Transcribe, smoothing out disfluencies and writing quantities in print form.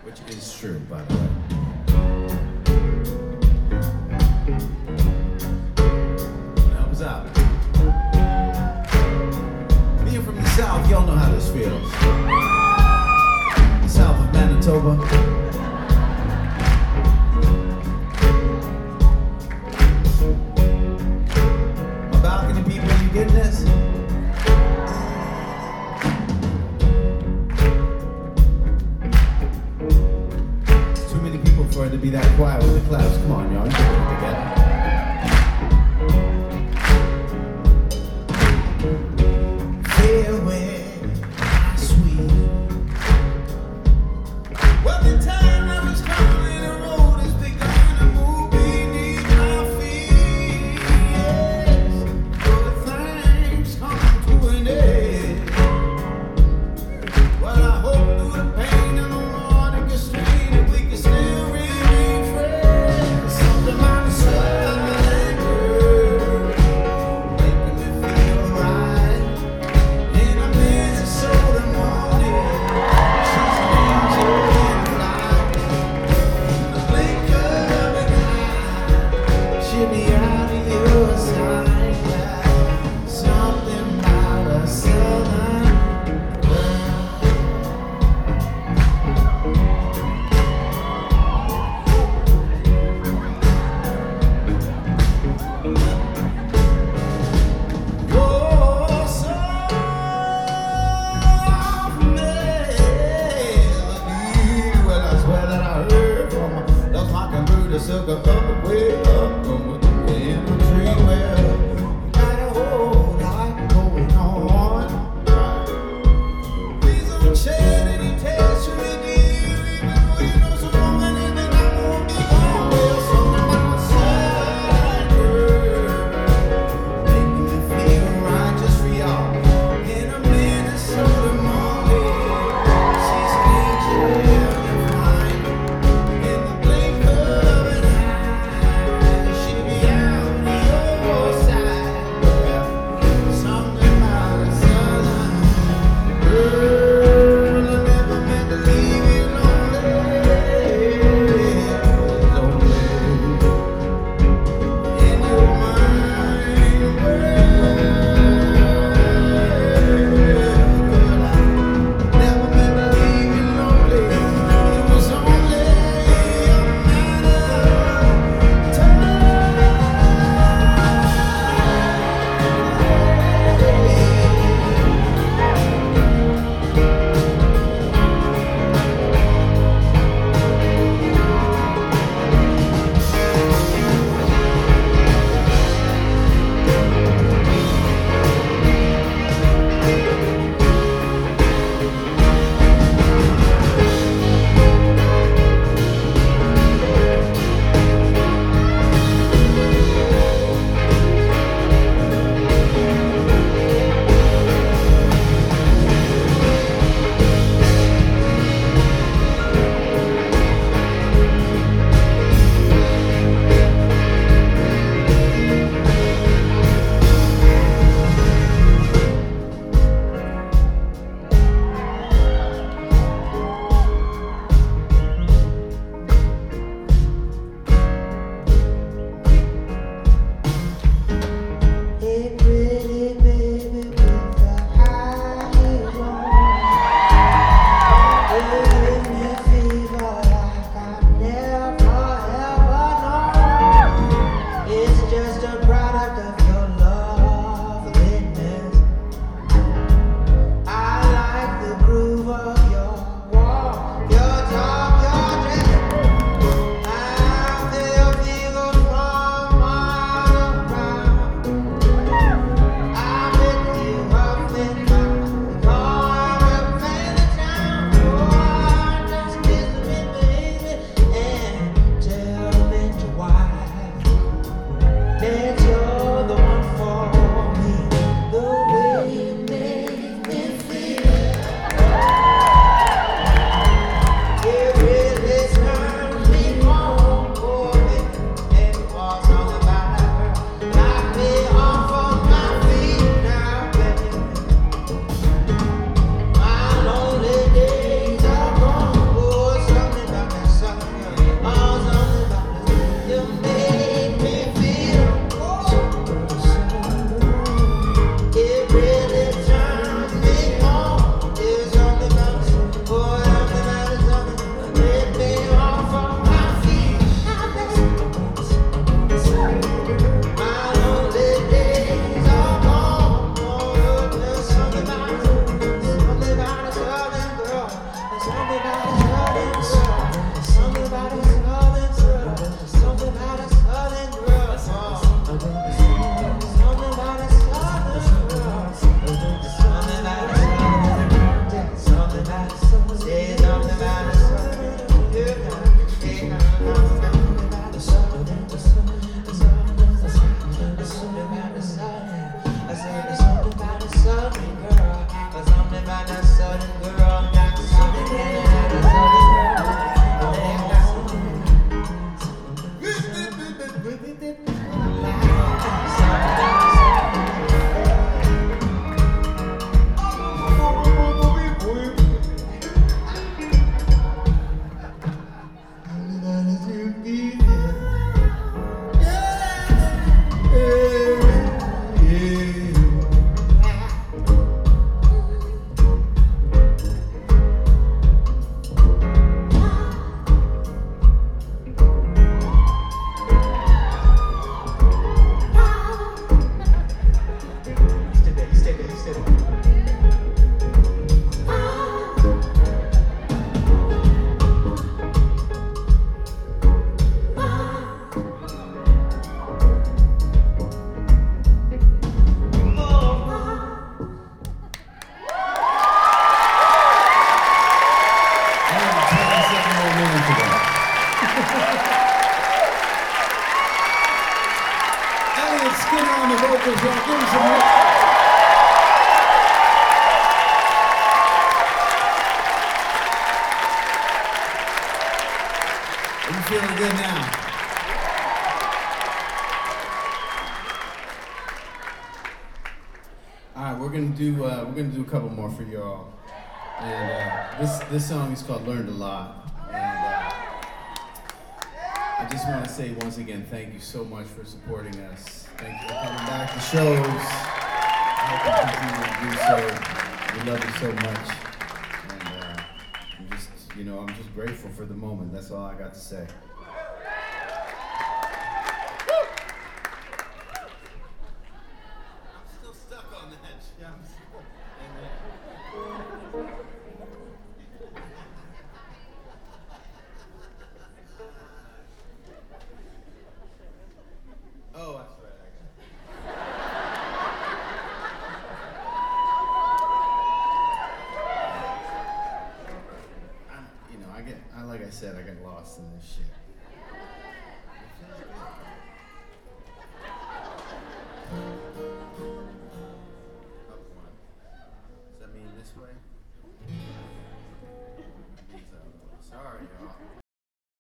Which is true, by the way. Help us out. Being from the South, y'all know how this feels. The South of Manitoba. My balcony people, you getting this? For it to be that quiet with the clouds. Come on, y'all. You can put it together. Farewell, my sweet. Well, the time I was coming, the road has begun to move beneath my feet. Yes, good things come to an end. Well, I hope through the pain and the warning and strain that we can still silk up way up from the tree where got a whole lot going on. Please don't shed any tears from me, dear, even though you know so long and then I won't be gone. Well, something about sad girl making me feel right just for y'all. In a Minnesota morning, she's angel and fine in the blink of an eye. Elliot Skinner on the vocals, y'all. Give him some more. Are you feeling good now? All right, we're gonna do a couple more for y'all, and this song is called "Learned a Lot," and I just want to say once again, thank you so much for supporting us. Thank you for coming back to shows. I hope you continue to do so. We love you so much, and I'm just grateful for the moment. That's all I got to say. Oh, that's right. Like I said, I get lost in this shit.